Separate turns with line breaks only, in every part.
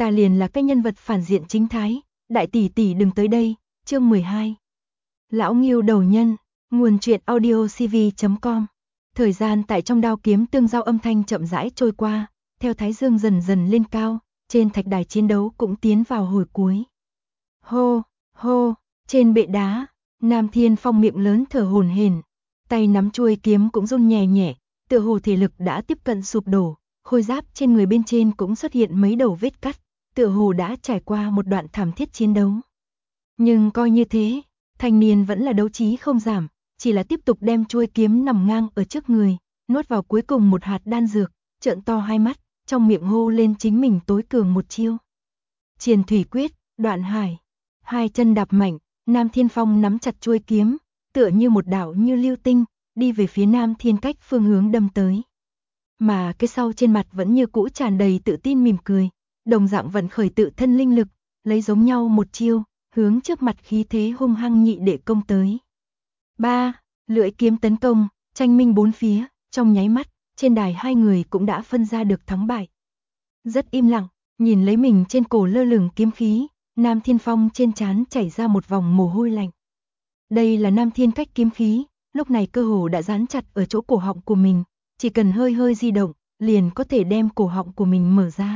ta liền là cái nhân vật phản diện chính thái, đại tỷ tỷ đừng tới đây. Chương 12. Lão Ngưu đầu nhân, nguồn truyện audiocv.com. Thời gian tại trong đao kiếm tương giao âm thanh chậm rãi trôi qua, theo thái dương dần dần lên cao, trên thạch đài chiến đấu cũng tiến vào hồi cuối. Hô, hô, trên bệ đá, Nam Thiên Phong miệng lớn thở hổn hển, tay nắm chuôi kiếm cũng run nhẹ nhẹ, tựa hồ thể lực đã tiếp cận sụp đổ, khôi giáp trên người bên trên cũng xuất hiện mấy đầu vết cắt, tựa hồ đã trải qua một đoạn thảm thiết chiến đấu. Nhưng coi như thế, thanh niên vẫn là đấu trí không giảm, chỉ là tiếp tục đem chuôi kiếm nằm ngang ở trước người, nuốt vào cuối cùng một hạt đan dược, trợn to hai mắt, trong miệng hô lên chính mình tối cường một chiêu. Triền thủy quyết, đoạn hải. Hai chân đạp mạnh, Nam Thiên Phong nắm chặt chuôi kiếm, tựa như một đạo như lưu tinh, đi về phía Nam Thiên Cách phương hướng đâm tới. Mà cái sau trên mặt vẫn như cũ tràn đầy tự tin mỉm cười, đồng dạng vận khởi tự thân linh lực, lấy giống nhau một chiêu, hướng trước mặt khí thế hung hăng nhị đệ công tới. 3. Lưỡi kiếm tấn công, tranh minh bốn phía, trong nháy mắt, trên đài hai người cũng đã phân ra được thắng bại. Rất im lặng, nhìn lấy mình trên cổ lơ lửng kiếm khí, Nam Thiên Phong trên trán chảy ra một vòng mồ hôi lạnh. Đây là Nam Thiên Cách kiếm khí, lúc này cơ hồ đã dán chặt ở chỗ cổ họng của mình, chỉ cần hơi hơi di động, liền có thể đem cổ họng của mình mở ra.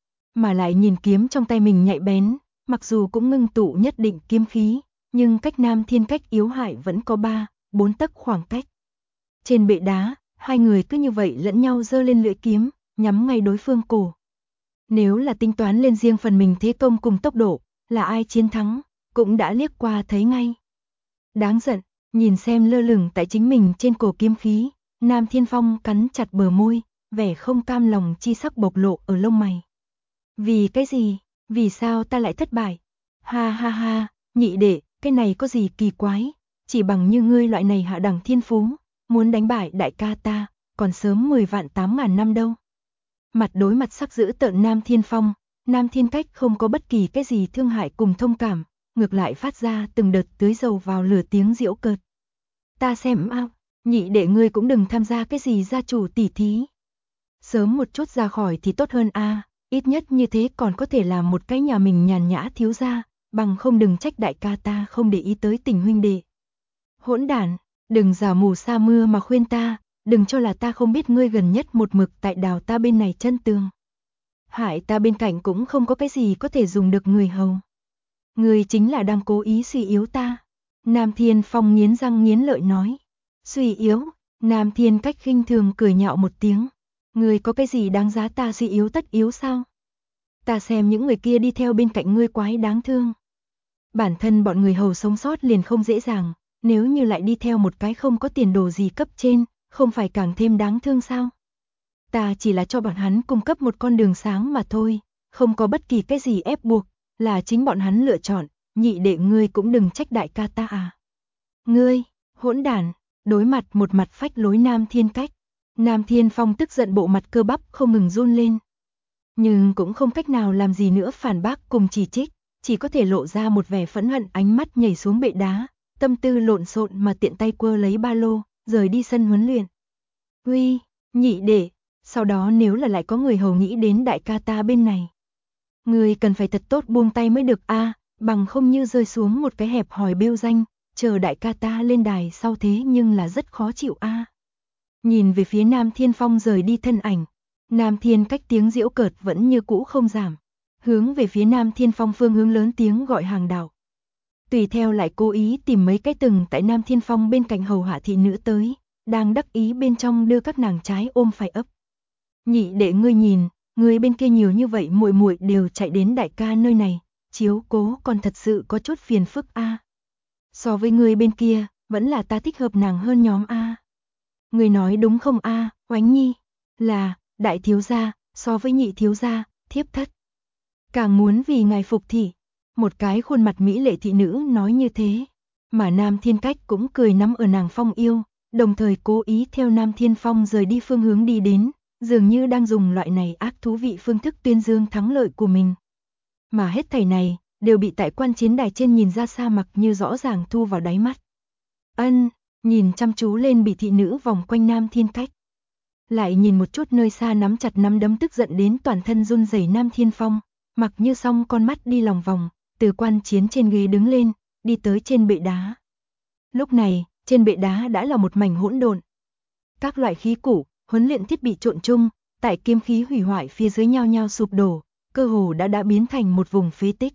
Mà lại nhìn kiếm trong tay mình nhạy bén, mặc dù cũng ngưng tụ nhất định kiếm khí, nhưng cách Nam Thiên Cách yếu hại vẫn có 3-4 tấc khoảng cách. Trên bệ đá, hai người cứ như vậy lẫn nhau giơ lên lưỡi kiếm, nhắm ngay đối phương cổ. Nếu là tính toán lên riêng phần mình thế công cùng tốc độ, là ai chiến thắng, cũng đã liếc qua thấy ngay. Đáng giận, nhìn xem lơ lửng tại chính mình trên cổ kiếm khí, Nam Thiên Phong cắn chặt bờ môi, vẻ không cam lòng chi sắc bộc lộ ở lông mày. Vì cái gì? Vì sao ta lại thất bại? Ha ha ha, nhị đệ, cái này có gì kỳ quái? Chỉ bằng như ngươi loại này hạ đẳng thiên phú, muốn đánh bại đại ca ta, còn sớm 10 vạn 8.000 năm đâu. Mặt đối mặt sắc dữ tợn Nam Thiên Phong, Nam Thiên Cách không có bất kỳ cái gì thương hại cùng thông cảm, ngược lại phát ra từng đợt tưới dầu vào lửa tiếng giễu cợt. Ta xem nhị đệ ngươi cũng đừng tham gia cái gì gia chủ tỉ thí. Sớm một chút ra khỏi thì tốt hơn ít nhất như thế còn có thể làm một cái nhà mình nhàn nhã thiếu gia, bằng không đừng trách đại ca ta không để ý tới tình huynh đệ. Hỗn đản, đừng giả mù sa mưa mà khuyên ta, đừng cho là ta không biết ngươi gần nhất một mực tại đào ta bên này chân tường. Hại ta bên cạnh cũng không có cái gì có thể dùng được người hầu. Ngươi chính là đang cố ý suy yếu ta. Nam Thiên Phong nghiến răng nghiến lợi nói. Suy yếu, Nam Thiên Cách khinh thường cười nhạo một tiếng. Ngươi có cái gì đáng giá ta suy yếu tất yếu sao? Ta xem những người kia đi theo bên cạnh ngươi quái đáng thương. Bản thân bọn người hầu sống sót liền không dễ dàng, nếu như lại đi theo một cái không có tiền đồ gì cấp trên, không phải càng thêm đáng thương sao? Ta chỉ là cho bọn hắn cung cấp một con đường sáng mà thôi, không có bất kỳ cái gì ép buộc, là chính bọn hắn lựa chọn, nhị đệ ngươi cũng đừng trách đại ca ta Ngươi, hỗn đản, đối mặt một mặt phách lối Nam Thiên Cách. Nam Thiên Phong tức giận bộ mặt cơ bắp không ngừng run lên. Nhưng cũng không cách nào làm gì nữa phản bác cùng chỉ trích, chỉ có thể lộ ra một vẻ phẫn hận ánh mắt nhảy xuống bệ đá, tâm tư lộn xộn mà tiện tay quơ lấy ba lô, rời đi sân huấn luyện. Uy, nhị đệ, sau đó nếu là lại có người hầu nghĩ đến đại ca ta bên này. Người cần phải thật tốt buông tay mới được bằng không như rơi xuống một cái hẹp hòi bêu danh, chờ đại ca ta lên đài sau thế nhưng là rất khó chịu Nhìn về phía Nam Thiên Phong rời đi thân ảnh, Nam Thiên Cách tiếng giễu cợt vẫn như cũ không giảm, hướng về phía Nam Thiên Phong phương hướng lớn tiếng gọi hàng đạo. Tùy theo lại cố ý tìm mấy cái từng tại Nam Thiên Phong bên cạnh hầu hạ thị nữ tới, đang đắc ý bên trong đưa các nàng trái ôm phải ấp. Nhị đệ ngươi nhìn, người bên kia nhiều như vậy muội muội đều chạy đến đại ca nơi này, chiếu cố còn thật sự có chút phiền phức So với người bên kia, vẫn là ta thích hợp nàng hơn nhóm Người nói đúng không Oánh Nhi? Là, đại thiếu gia, so với nhị thiếu gia, thiếp thất. Càng muốn vì ngài phục thị. Một cái khuôn mặt mỹ lệ thị nữ nói như thế. Mà Nam Thiên Cách cũng cười nắm ở nàng phong yêu, đồng thời cố ý theo Nam Thiên Phong rời đi phương hướng đi đến, dường như đang dùng loại này ác thú vị phương thức tuyên dương thắng lợi của mình. Mà hết thảy này, đều bị tại quan chiến đài trên nhìn ra xa mặc như rõ ràng thu vào đáy mắt. Nhìn chăm chú lên bị thị nữ vòng quanh Nam Thiên Cách. Lại nhìn một chút nơi xa nắm chặt nắm đấm tức giận đến toàn thân run rẩy Nam Thiên Phong, Mặc Như xong con mắt đi lòng vòng, từ quan chiến trên ghế đứng lên, đi tới trên bệ đá. Lúc này, trên bệ đá đã là một mảnh hỗn độn. Các loại khí cụ, huấn luyện thiết bị trộn chung, tại kiếm khí hủy hoại phía dưới nhao nhao sụp đổ, cơ hồ đã biến thành một vùng phế tích.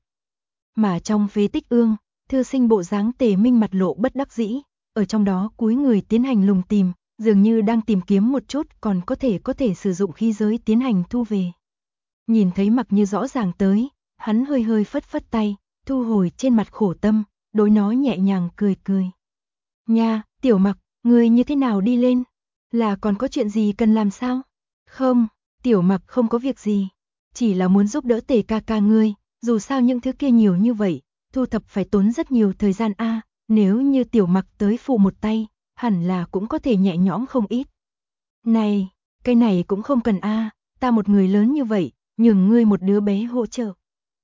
Mà trong phế tích ương, thư sinh bộ dáng Tề Minh mặt lộ bất đắc dĩ, ở trong đó cúi người tiến hành lùng tìm, dường như đang tìm kiếm một chút còn có thể sử dụng khí giới tiến hành thu về. Nhìn thấy Mặc Như rõ ràng tới, hắn hơi hơi phất phất tay, thu hồi trên mặt khổ tâm, đối nó nhẹ nhàng cười cười. Nha, Tiểu Mặc, ngươi như thế nào đi lên? Là còn có chuyện gì cần làm sao? Không, Tiểu Mặc không có việc gì, chỉ là muốn giúp đỡ Tề ca ca ngươi, dù sao những thứ kia nhiều như vậy, thu thập phải tốn rất nhiều thời gian a, nếu như Tiểu Mặc tới phụ một tay, hẳn là cũng có thể nhẹ nhõm không ít. Này, cái này cũng không cần a, ta một người lớn như vậy, nhường ngươi một đứa bé hỗ trợ.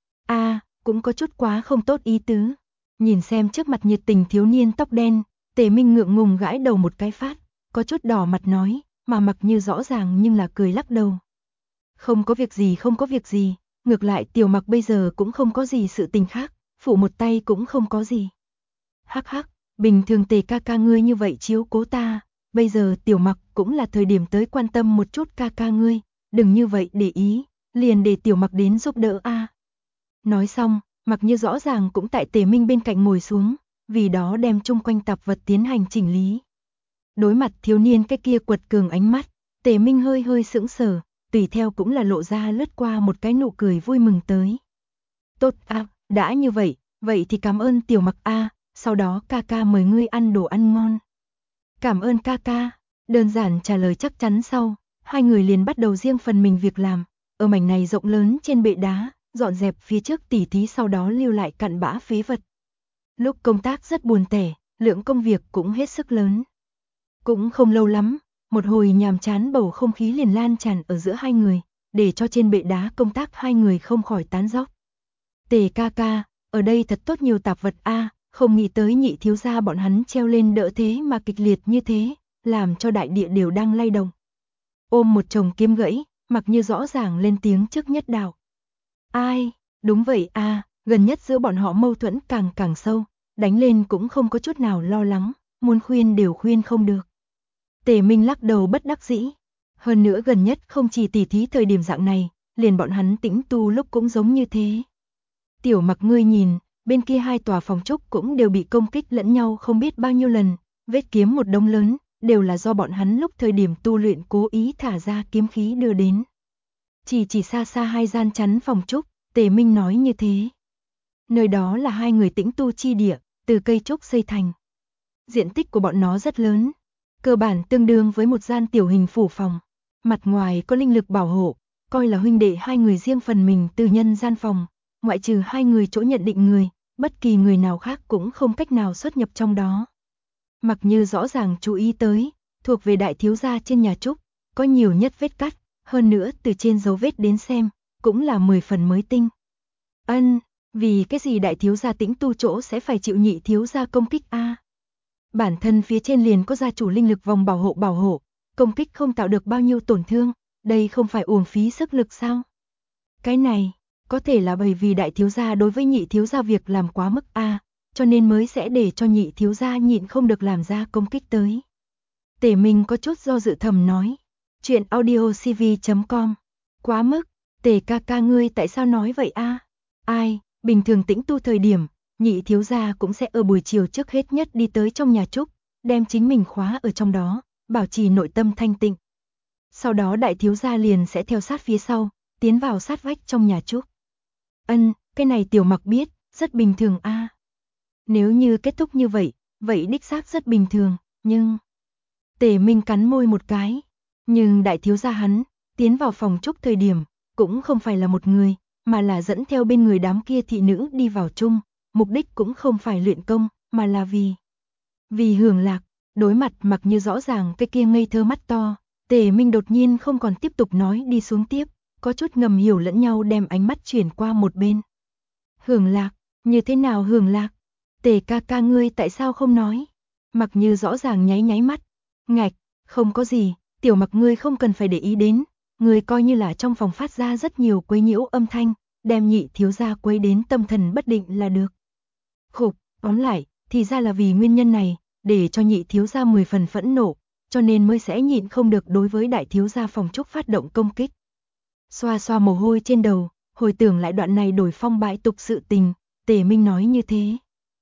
A, cũng có chút quá không tốt ý tứ. Nhìn xem trước mặt nhiệt tình thiếu niên tóc đen, Tề Minh ngượng ngùng gãi đầu một cái phát, có chút đỏ mặt nói, mà Mặc Như rõ ràng nhưng là cười lắc đầu. Không có việc gì, không có việc gì, ngược lại Tiểu Mặc bây giờ cũng không có gì sự tình khác, phụ một tay cũng không có gì. Hắc hắc, bình thường Tề ca ca ngươi như vậy chiếu cố ta, bây giờ Tiểu Mặc cũng là thời điểm tới quan tâm một chút ca ca ngươi, đừng như vậy để ý, liền để Tiểu Mặc đến giúp đỡ a. Nói xong, Mặc Như rõ ràng cũng tại Tề Minh bên cạnh ngồi xuống, vì đó đem chung quanh tạp vật tiến hành chỉnh lý. Đối mặt thiếu niên cái kia quật cường ánh mắt, Tề Minh hơi hơi sững sờ, tùy theo cũng là lộ ra lướt qua một cái nụ cười vui mừng tới. Tốt a, đã như vậy, vậy thì cảm ơn Tiểu Mặc a, sau đó ca ca mời ngươi ăn đồ ăn ngon. Cảm ơn ca ca, đơn giản trả lời chắc chắn sau, hai người liền bắt đầu riêng phần mình việc làm, ở mảnh này rộng lớn trên bệ đá, dọn dẹp phía trước tỉ thí sau đó lưu lại cặn bã phế vật. Lúc công tác rất buồn tẻ, lượng công việc cũng hết sức lớn. Cũng không lâu lắm, một hồi nhàm chán bầu không khí liền lan tràn ở giữa hai người, để cho trên bệ đá công tác hai người không khỏi tán dóc. Tề ca ca, ở đây thật tốt nhiều tạp vật a, không nghĩ tới Nhị thiếu gia bọn hắn treo lên đỡ thế mà kịch liệt như thế, làm cho đại địa đều đang lay động. Ôm một chồng kiếm gãy, Mặc Như rõ ràng lên tiếng trước nhất đạo. Ai, đúng vậy a, gần nhất giữa bọn họ mâu thuẫn càng càng sâu, đánh lên cũng không có chút nào lo lắng, muốn khuyên đều khuyên không được. Tề Minh lắc đầu bất đắc dĩ. Hơn nữa gần nhất không chỉ tỉ thí thời điểm dạng này, liền bọn hắn tĩnh tu lúc cũng giống như thế. Tiểu Mặc ngươi nhìn, bên kia hai tòa phòng trúc cũng đều bị công kích lẫn nhau không biết bao nhiêu lần, vết kiếm một đống lớn, đều là do bọn hắn lúc thời điểm tu luyện cố ý thả ra kiếm khí đưa đến. Chỉ xa xa hai gian chắn phòng trúc, Tề Minh nói như thế. Nơi đó là hai người tĩnh tu chi địa, từ cây trúc xây thành. Diện tích của bọn nó rất lớn, cơ bản tương đương với một gian tiểu hình phủ phòng. Mặt ngoài có linh lực bảo hộ, coi là huynh đệ hai người riêng phần mình tư nhân gian phòng, ngoại trừ hai người chỗ nhận định người, bất kỳ người nào khác cũng không cách nào xuất nhập trong đó. Mặc Như rõ ràng chú ý tới, thuộc về đại thiếu gia trên nhà trúc, có nhiều nhất vết cắt, hơn nữa từ trên dấu vết đến xem, cũng là 10 phần mới tinh. Ân, vì cái gì đại thiếu gia tĩnh tu chỗ sẽ phải chịu Nhị thiếu gia công kích a? Bản thân phía trên liền có gia chủ linh lực vòng bảo hộ, công kích không tạo được bao nhiêu tổn thương, đây không phải uổng phí sức lực sao? Cái này, có thể là bởi vì đại thiếu gia đối với Nhị thiếu gia việc làm quá mức a, cho nên mới sẽ để cho Nhị thiếu gia nhịn không được làm ra công kích tới. Tề Minh có chút do dự thầm nói, chuyện audiocv.com, quá mức, Tề ca ca ngươi tại sao nói vậy a? Ai, bình thường tĩnh tu thời điểm, Nhị thiếu gia cũng sẽ ở buổi chiều trước hết nhất đi tới trong nhà trúc, đem chính mình khóa ở trong đó, bảo trì nội tâm thanh tịnh. Sau đó đại thiếu gia liền sẽ theo sát phía sau, tiến vào sát vách trong nhà trúc. Ân, cái này Tiểu Mặc biết, rất bình thường a. Nếu như kết thúc như vậy, vậy đích xác rất bình thường, nhưng... Tề Minh cắn môi một cái, nhưng đại thiếu gia hắn, tiến vào phòng trúc thời điểm, cũng không phải là một người, mà là dẫn theo bên người đám kia thị nữ đi vào chung, mục đích cũng không phải luyện công, mà là vì hưởng lạc. Đối mặt Mặc Như rõ ràng cái kia ngây thơ mắt to, Tề Minh đột nhiên không còn tiếp tục nói đi xuống tiếp, có chút ngầm hiểu lẫn nhau đem ánh mắt chuyển qua một bên. Hưởng lạc, như thế nào hưởng lạc? Tề ca ca ngươi tại sao không nói? Mặc Như rõ ràng nháy nháy mắt, ngạch, không có gì, Tiểu Mặc ngươi không cần phải để ý đến, ngươi coi như là trong phòng phát ra rất nhiều quấy nhiễu âm thanh, đem nhị thiếu gia quấy đến tâm thần bất định là được. Khục, tóm lại, thì ra là vì nguyên nhân này, để cho nhị thiếu gia 10 phần phẫn nộ, cho nên mới sẽ nhịn không được đối với đại thiếu gia Phong Trúc phát động công kích. Xoa xoa mồ hôi trên đầu, hồi tưởng lại đoạn này đổi phong bại tục sự tình, Tề Minh nói như thế.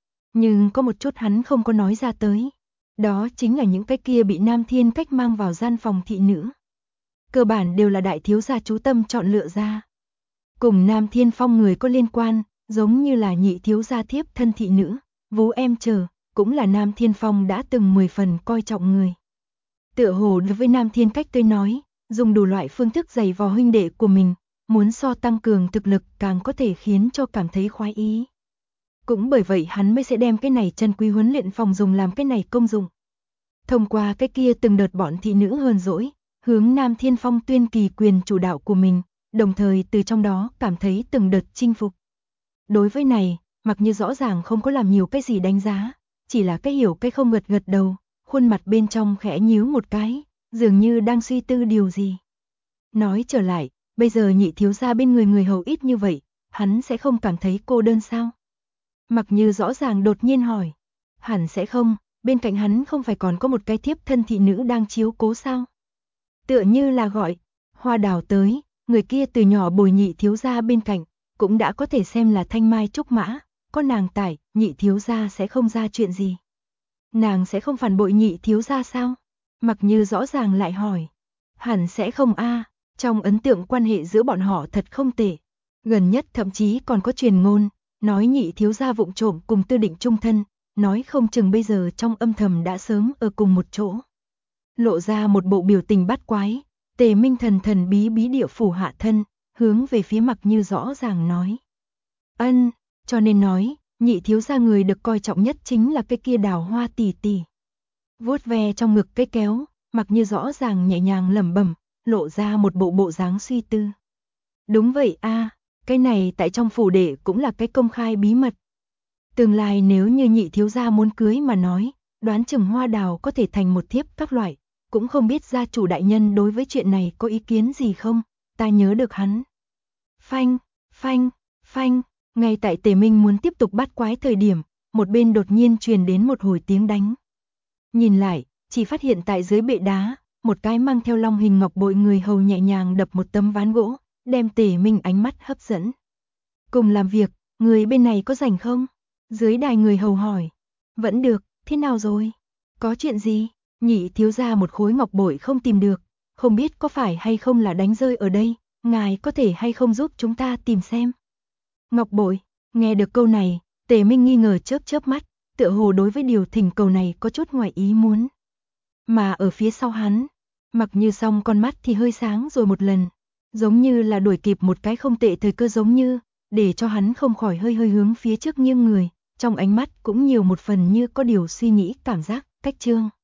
Nhưng có một chút hắn không có nói ra tới. Đó chính là những cái kia bị Nam Thiên Cách mang vào gian phòng thị nữ. Cơ bản đều là đại thiếu gia chú tâm chọn lựa ra. Cùng Nam Thiên Phong người có liên quan, giống như là nhị thiếu gia thiếp thân thị nữ, Vú em chờ, cũng là Nam Thiên Phong đã từng 10 phần coi trọng người. Tựa hồ đối với Nam Thiên Cách tới nói, dùng đủ loại phương thức giày vò huynh đệ của mình, muốn so tăng cường thực lực càng có thể khiến cho cảm thấy khoái ý. Cũng bởi vậy hắn mới sẽ đem cái này chân quý huấn luyện phòng dùng làm cái này công dụng. Thông qua cái kia từng đợt bọn thị nữ hờn dỗi, hướng Nam Thiên Phong tuyên kỳ quyền chủ đạo của mình, đồng thời từ trong đó cảm thấy từng đợt chinh phục. Đối với này, Mặc Như rõ ràng không có làm nhiều cái gì đánh giá, chỉ là cái hiểu cái không gật gật đầu, khuôn mặt bên trong khẽ nhíu một cái, dường như đang suy tư điều gì. Nói trở lại, bây giờ nhị thiếu gia bên người hầu ít như vậy, hắn sẽ không cảm thấy cô đơn sao? Mặc Như rõ ràng đột nhiên hỏi, hẳn sẽ không, bên cạnh hắn không phải còn có một cái thiếp thân thị nữ đang chiếu cố sao? Tựa như là gọi, Hoa Đào tới, người kia từ nhỏ bồi nhị thiếu gia bên cạnh, cũng đã có thể xem là thanh mai trúc mã, có nàng tại, nhị thiếu gia sẽ không ra chuyện gì. Nàng sẽ không phản bội nhị thiếu gia sao? Mặc Như rõ ràng lại hỏi, hẳn sẽ không a, trong ấn tượng quan hệ giữa bọn họ thật không tệ. Gần nhất thậm chí còn có truyền ngôn, nói nhị thiếu gia vụng trộm cùng Tư Định chung thân, nói không chừng bây giờ trong âm thầm đã sớm ở cùng một chỗ. Lộ ra một bộ biểu tình bắt quái, Tề Minh thần thần bí bí địa phủ hạ thân, hướng về phía Mặc Như rõ ràng nói. Ân, cho nên nói, nhị thiếu gia người được coi trọng nhất chính là cái kia Đào Hoa tỷ tỷ. Vuốt ve trong ngực cái kéo, Mặc Như rõ ràng nhẹ nhàng lẩm bẩm, lộ ra một bộ dáng suy tư. Đúng vậy a, cái này tại trong phủ đệ cũng là cái công khai bí mật. Tương lai nếu như nhị thiếu gia muốn cưới mà nói, đoán chừng Hoa Đào có thể thành một thiếp các loại, cũng không biết gia chủ đại nhân đối với chuyện này có ý kiến gì không, ta nhớ được hắn. Phanh, phanh, phanh, ngay tại Tề Minh muốn tiếp tục bắt quái thời điểm, một bên đột nhiên truyền đến một hồi tiếng đánh. Nhìn lại, chỉ phát hiện tại dưới bệ đá, một cái mang theo long hình ngọc bội người hầu nhẹ nhàng đập một tấm ván gỗ, đem Tề Minh ánh mắt hấp dẫn. Cùng làm việc, người bên này có rảnh không? Dưới đài người hầu hỏi. Vẫn được, thế nào rồi? Có chuyện gì? Nhị thiếu gia một khối ngọc bội không tìm được, không biết có phải hay không là đánh rơi ở đây, ngài có thể hay không giúp chúng ta tìm xem. Ngọc bội, nghe được câu này, Tề Minh nghi ngờ chớp mắt, tựa hồ đối với điều thỉnh cầu này có chút ngoài ý muốn. Mà ở phía sau hắn, Mặc Như song con mắt thì hơi sáng rồi một lần, giống như là đuổi kịp một cái không tệ thời cơ giống như, để cho hắn không khỏi hơi hướng phía trước nghiêng người, trong ánh mắt cũng nhiều một phần như có điều suy nghĩ cảm giác, cách trương.